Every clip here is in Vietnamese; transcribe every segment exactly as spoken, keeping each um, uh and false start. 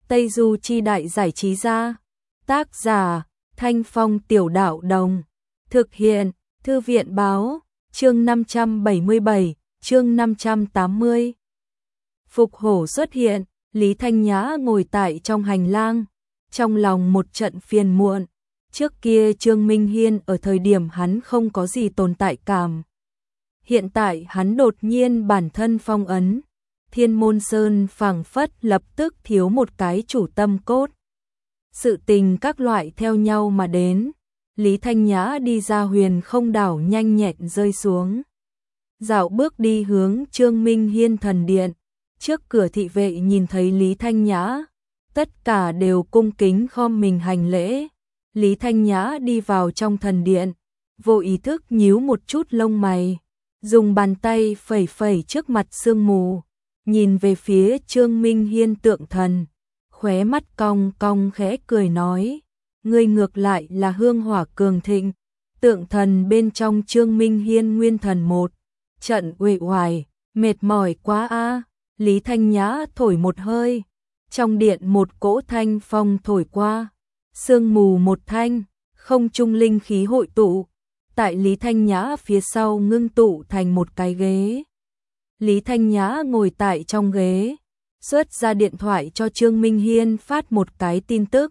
Tây Du Chi Đại Giải Trí Gia. Tác giả Thanh Phong Tiểu Đạo Đồng. Thực hiện Thư viện Báo. Chương năm trăm bảy mươi bảy, chương năm trăm tám mươi. Phục hổ xuất hiện, Lý Thanh Nhã ngồi tại trong hành lang, trong lòng một trận phiền muộn. Trước kia Trương Minh Hiên ở thời điểm hắn không có gì tồn tại cảm. Hiện tại hắn đột nhiên bản thân phong ấn, Thiên Môn Sơn phảng phất lập tức thiếu một cái chủ tâm cốt. Sự tình các loại theo nhau mà đến, Lý Thanh Nhã đi ra Huyền Không Đảo nhanh nhẹn rơi xuống. Dạo bước đi hướng Trương Minh Hiên thần điện, trước cửa thị vệ nhìn thấy Lý Thanh Nhã, tất cả đều cung kính khom mình hành lễ. Lý Thanh Nhã đi vào trong thần điện, vô ý thức nhíu một chút lông mày, dùng bàn tay phẩy phẩy trước mặt sương mù, nhìn về phía Trương Minh Hiên tượng thần, khóe mắt cong cong khẽ cười nói, ngươi ngược lại là hương hỏa cường thịnh. Tượng thần bên trong Trương Minh Hiên nguyên thần một trận uể oải, mệt mỏi quá a. Lý Thanh Nhã thổi một hơi, trong điện một cỗ thanh phong thổi qua, sương mù một thanh, không trung linh khí hội tụ, tại Lý Thanh Nhã phía sau ngưng tụ thành một cái ghế. Lý Thanh Nhã ngồi tại trong ghế, xuất ra điện thoại cho Trương Minh Hiên phát một cái tin tức.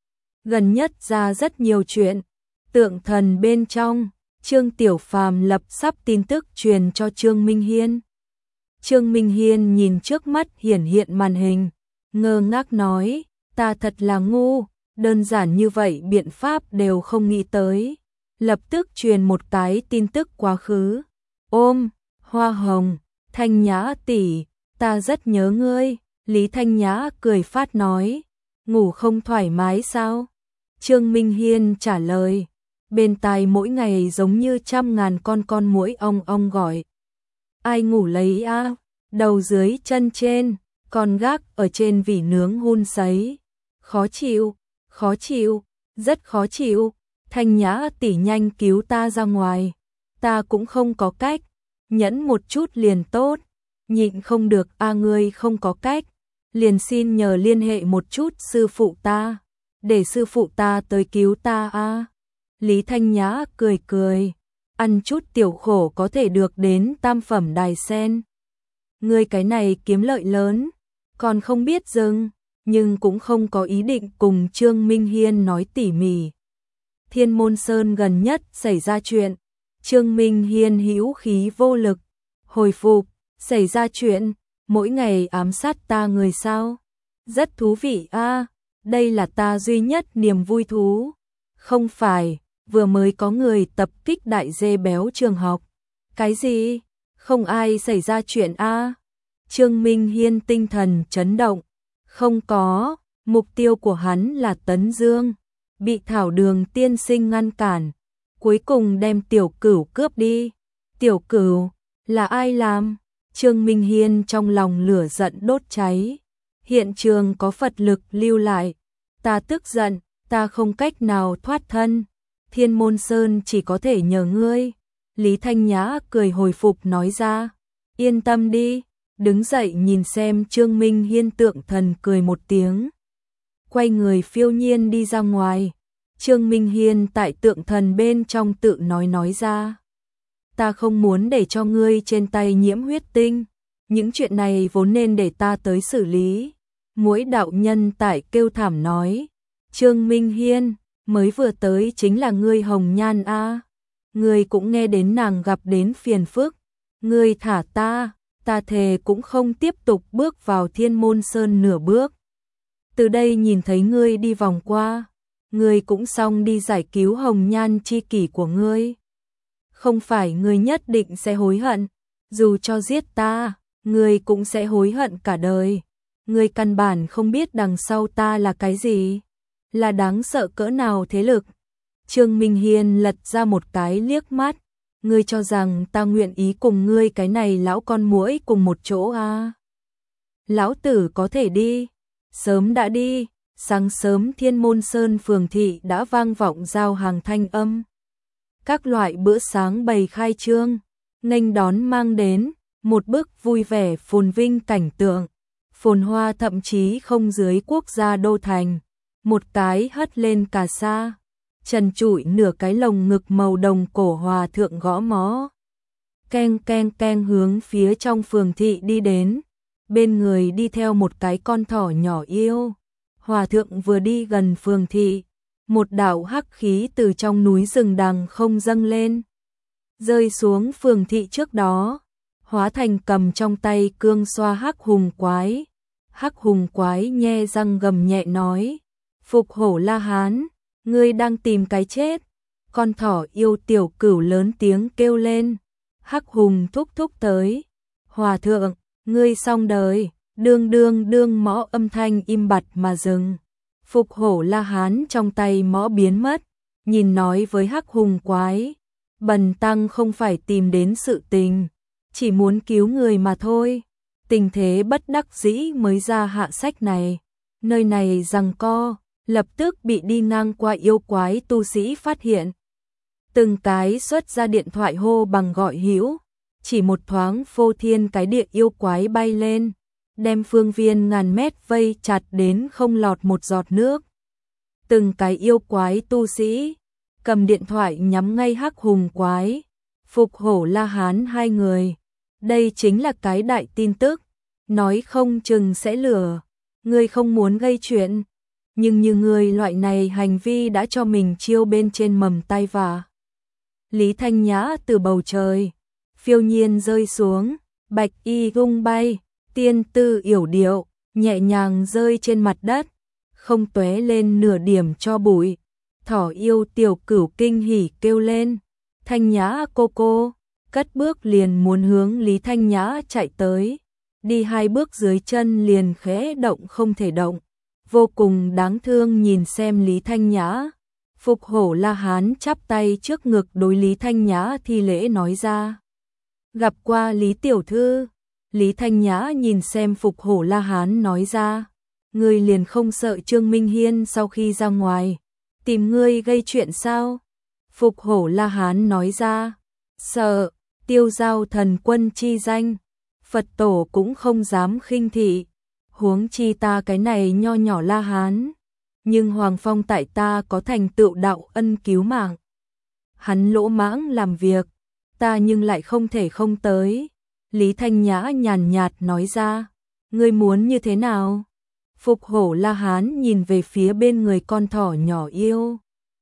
Gần nhất ra rất nhiều chuyện, tượng thần bên trong, Trương Tiểu Phàm lập sắp tin tức truyền cho Trương Minh Hiên. Trương Minh Hiên nhìn trước mắt hiển hiện màn hình, ngơ ngác nói, ta thật là ngu, đơn giản như vậy biện pháp đều không nghĩ tới. Lập tức truyền một cái tin tức quá khứ. Ôm, Hoa Hồng, Thanh Nhã tỷ, ta rất nhớ ngươi. Lý Thanh Nhã cười phát nói, ngủ không thoải mái sao? Trương Minh Hiên trả lời, bên tai mỗi ngày giống như trăm ngàn con con muỗi ong ong gọi. Ai ngủ lấy a? Đầu dưới chân trên, con gác ở trên vỉ nướng hun sấy. Khó chịu, khó chịu, rất khó chịu. Thanh Nhã tỷ nhanh cứu ta ra ngoài. Ta cũng không có cách, nhẫn một chút liền tốt. Nhịn không được a, ngươi không có cách, liền xin nhờ liên hệ một chút sư phụ ta, để sư phụ ta tới cứu ta a. Lý Thanh Nhã cười cười, ăn chút tiểu khổ có thể được đến tam phẩm đài sen. Ngươi cái này kiếm lợi lớn, còn không biết dừng, nhưng cũng không có ý định cùng Trương Minh Hiên nói tỉ mỉ. Thiên Môn Sơn gần nhất xảy ra chuyện, Trương Minh Hiên hữu khí vô lực, hồi phục, xảy ra chuyện, mỗi ngày ám sát ta người sao? Rất thú vị a, đây là ta duy nhất niềm vui thú. Không phải, vừa mới có người tập kích đại dê béo trường học. Cái gì? Không ai xảy ra chuyện a. Trương Minh Hiên tinh thần chấn động. Không có, mục tiêu của hắn là Tấn Dương, bị Thảo Đường tiên sinh ngăn cản, cuối cùng đem Tiểu Cửu cướp đi. Tiểu Cửu, là ai làm? Trương Minh Hiên trong lòng lửa giận đốt cháy. Hiện trường có Phật lực lưu lại, ta tức giận, ta không cách nào thoát thân. Thiên Môn Sơn chỉ có thể nhờ ngươi. Lý Thanh Nhã cười hồi phục nói ra, yên tâm đi. Đứng dậy nhìn xem Trương Minh Hiên tượng thần cười một tiếng, quay người phiêu nhiên đi ra ngoài. Trương Minh Hiên tại tượng thần bên trong tự nói nói ra, ta không muốn để cho ngươi trên tay nhiễm huyết tinh, những chuyện này vốn nên để ta tới xử lý. Muỗi đạo nhân tại kêu thảm nói, Trương Minh Hiên, mới vừa tới chính là ngươi Hồng Nhan a, ngươi cũng nghe đến nàng gặp đến phiền phức, ngươi thả ta, ta thề cũng không tiếp tục bước vào Thiên Môn Sơn nửa bước. Từ đây nhìn thấy ngươi đi vòng qua, ngươi cũng xong đi giải cứu Hồng Nhan chi kỷ của ngươi. Không phải ngươi nhất định sẽ hối hận, dù cho giết ta, ngươi cũng sẽ hối hận cả đời. Ngươi căn bản không biết đằng sau ta là cái gì, là đáng sợ cỡ nào thế lực. Trương Minh Hiên lật ra một cái liếc mắt, ngươi cho rằng ta nguyện ý cùng ngươi cái này lão con muỗi cùng một chỗ à? Lão tử có thể đi, sớm đã đi. Sáng sớm Thiên Môn Sơn phường thị đã vang vọng giao hàng thanh âm. Các loại bữa sáng bày khai trương, nghênh đón mang đến một bức vui vẻ phồn vinh cảnh tượng. phồn hoa thậm chí không dưới quốc gia đô thành, một cái hất lên cà sa, trần trụi nửa cái lồng ngực màu đồng cổ hòa thượng gõ mõ. Keng keng keng hướng phía trong phường thị đi đến, bên người đi theo một cái con thỏ nhỏ yêu. Hòa thượng vừa đi gần phường thị, một đạo hắc khí từ trong núi rừng đằng không dâng lên, rơi xuống phường thị trước đó, hóa thành cầm trong tay cương xoa hắc hùng quái. Hắc hùng quái nhe răng gầm nhẹ nói, Phục Hổ La Hán, ngươi đang tìm cái chết. Con thỏ yêu tiểu cửu lớn tiếng kêu lên, hắc hùng thúc thúc tới. Hòa thượng, ngươi xong đời. Đương đương đương mõ âm thanh im bặt mà dừng. Phục Hổ La Hán trong tay mõ biến mất, nhìn nói với hắc hùng quái, bần tăng không phải tìm đến sự tình, chỉ muốn cứu người mà thôi. Tình thế bất đắc dĩ mới ra hạ sách này. Nơi này giằng co, lập tức bị đi ngang qua yêu quái tu sĩ phát hiện. Từng cái xuất ra điện thoại hô bằng gọi hữu, chỉ một thoáng phô thiên cái địa yêu quái bay lên, đem phương viên ngàn mét vây chặt đến không lọt một giọt nước. Từng cái yêu quái tu sĩ cầm điện thoại nhắm ngay hắc hùng quái, Phục Hổ La Hán hai người. Đây chính là cái đại tin tức, nói không chừng sẽ lừa. Ngươi không muốn gây chuyện, nhưng như ngươi loại này hành vi đã cho mình chiêu bên trên mầm tay vạ. Lý Thanh Nhã từ bầu trời phiêu nhiên rơi xuống, bạch y tung bay, tiên tư yểu điệu, nhẹ nhàng rơi trên mặt đất, không tóe lên nửa điểm cho bụi. Thỏ yêu tiểu cửu kinh hỉ kêu lên, Thanh Nhã cô cô, cất bước liền muốn hướng Lý Thanh Nhã chạy tới, đi hai bước dưới chân liền khẽ động không thể động, vô cùng đáng thương nhìn xem Lý Thanh Nhã. Phục Hổ La Hán chắp tay trước ngực đối Lý Thanh Nhã thi lễ nói ra, gặp qua Lý tiểu thư. Lý Thanh Nhã nhìn xem Phục Hổ La Hán nói ra, ngươi liền không sợ Trương Minh Hiên sau khi ra ngoài tìm ngươi gây chuyện sao? Phục Hổ La Hán nói ra, sợ, tiêu giao thần quân chi danh, Phật tổ cũng không dám khinh thị, huống chi ta cái này nho nhỏ La Hán, nhưng Hoàng Phong tại ta có thành tựu đạo ân cứu mạng. Hắn lỗ mãng làm việc, ta nhưng lại không thể không tới. Lý Thanh Nhã nhàn nhạt nói ra, ngươi muốn như thế nào? Phục Hổ La Hán nhìn về phía bên người con thỏ nhỏ yêu,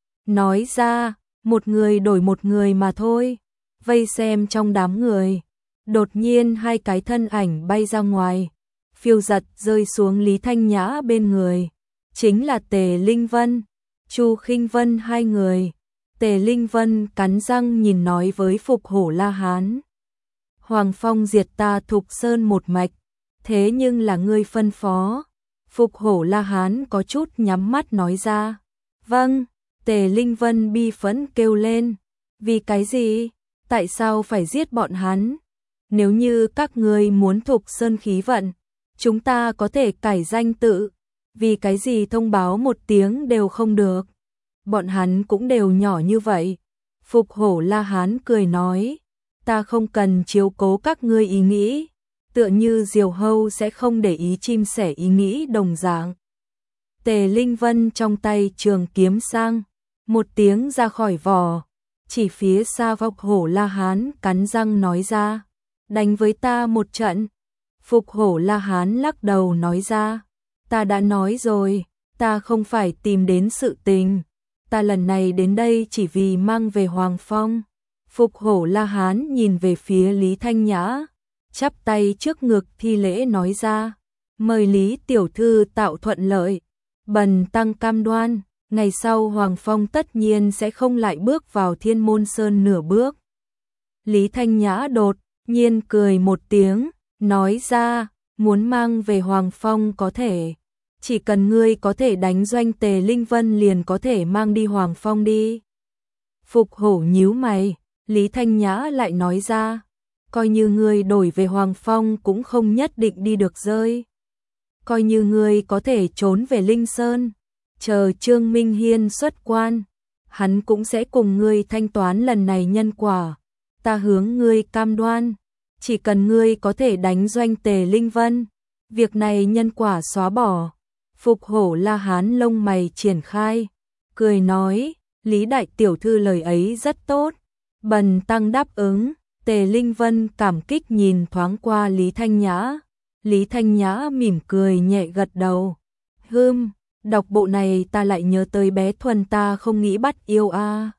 nói ra, một người đổi một người mà thôi. Vây xem trong đám người, đột nhiên hai cái thân ảnh bay ra ngoài, phiêu giật rơi xuống Lý Thanh Nhã bên người, chính là Tề Linh Vân, Chu Khinh Vân hai người. Tề Linh Vân cắn răng nhìn nói với Phục Hổ La Hán, Hoàng Phong diệt ta Thục Sơn một mạch, thế nhưng là ngươi phân phó. Phục Hổ La Hán có chút nhắm mắt nói ra, vâng. Tề Linh Vân bi phẫn kêu lên, vì cái gì? Tại sao phải giết bọn hắn? Nếu như các ngươi muốn Thục Sơn khí vận, chúng ta có thể cải danh tự, vì cái gì thông báo một tiếng đều không được? Bọn hắn cũng đều nhỏ như vậy. Phục Hổ La Hán cười nói, ta không cần chiếu cố các ngươi ý nghĩ, tựa như diều hâu sẽ không để ý chim sẻ ý nghĩ đồng dạng. Tề Linh Vân trong tay trường kiếm sang, một tiếng ra khỏi vỏ, chỉ phía xa Phục Hổ La Hán cắn răng nói ra, đánh với ta một trận. Phục Hổ La Hán lắc đầu nói ra, ta đã nói rồi, ta không phải tìm đến sự tình, ta lần này đến đây chỉ vì mang về Hoàng Phong. Phục Hổ La Hán nhìn về phía Lý Thanh Nhã, chắp tay trước ngực thi lễ nói ra, mời Lý tiểu thư tạo thuận lợi, bần tăng cam đoan, ngày sau Hoàng Phong tất nhiên sẽ không lại bước vào Thiên Môn Sơn nửa bước. Lý Thanh Nhã đột nhiên cười một tiếng, nói ra, muốn mang về Hoàng Phong có thể, chỉ cần ngươi có thể đánh doanh Tề Linh Vân liền có thể mang đi Hoàng Phong đi. Phục Hổ nhíu mày, Lý Thanh Nhã lại nói ra, coi như ngươi đổi về Hoàng Phong cũng không nhất định đi được rơi. Coi như ngươi có thể trốn về Linh Sơn, chờ Trương Minh Hiên xuất quan, hắn cũng sẽ cùng ngươi thanh toán lần này nhân quả. Ta hướng ngươi cam đoan, chỉ cần ngươi có thể đánh doanh Tề Linh Vân, Việc này nhân quả xóa bỏ. Phục Hổ La Hán lông mày triển khai, cười nói, Lý đại tiểu thư lời ấy rất tốt. Bần tăng đáp ứng. Tề Linh Vân cảm kích nhìn thoáng qua Lý Thanh Nhã. Lý Thanh Nhã mỉm cười nhẹ gật đầu. Hừm, đọc bộ này ta lại nhớ tới bé Thuần ta không nghĩ bắt yêu a.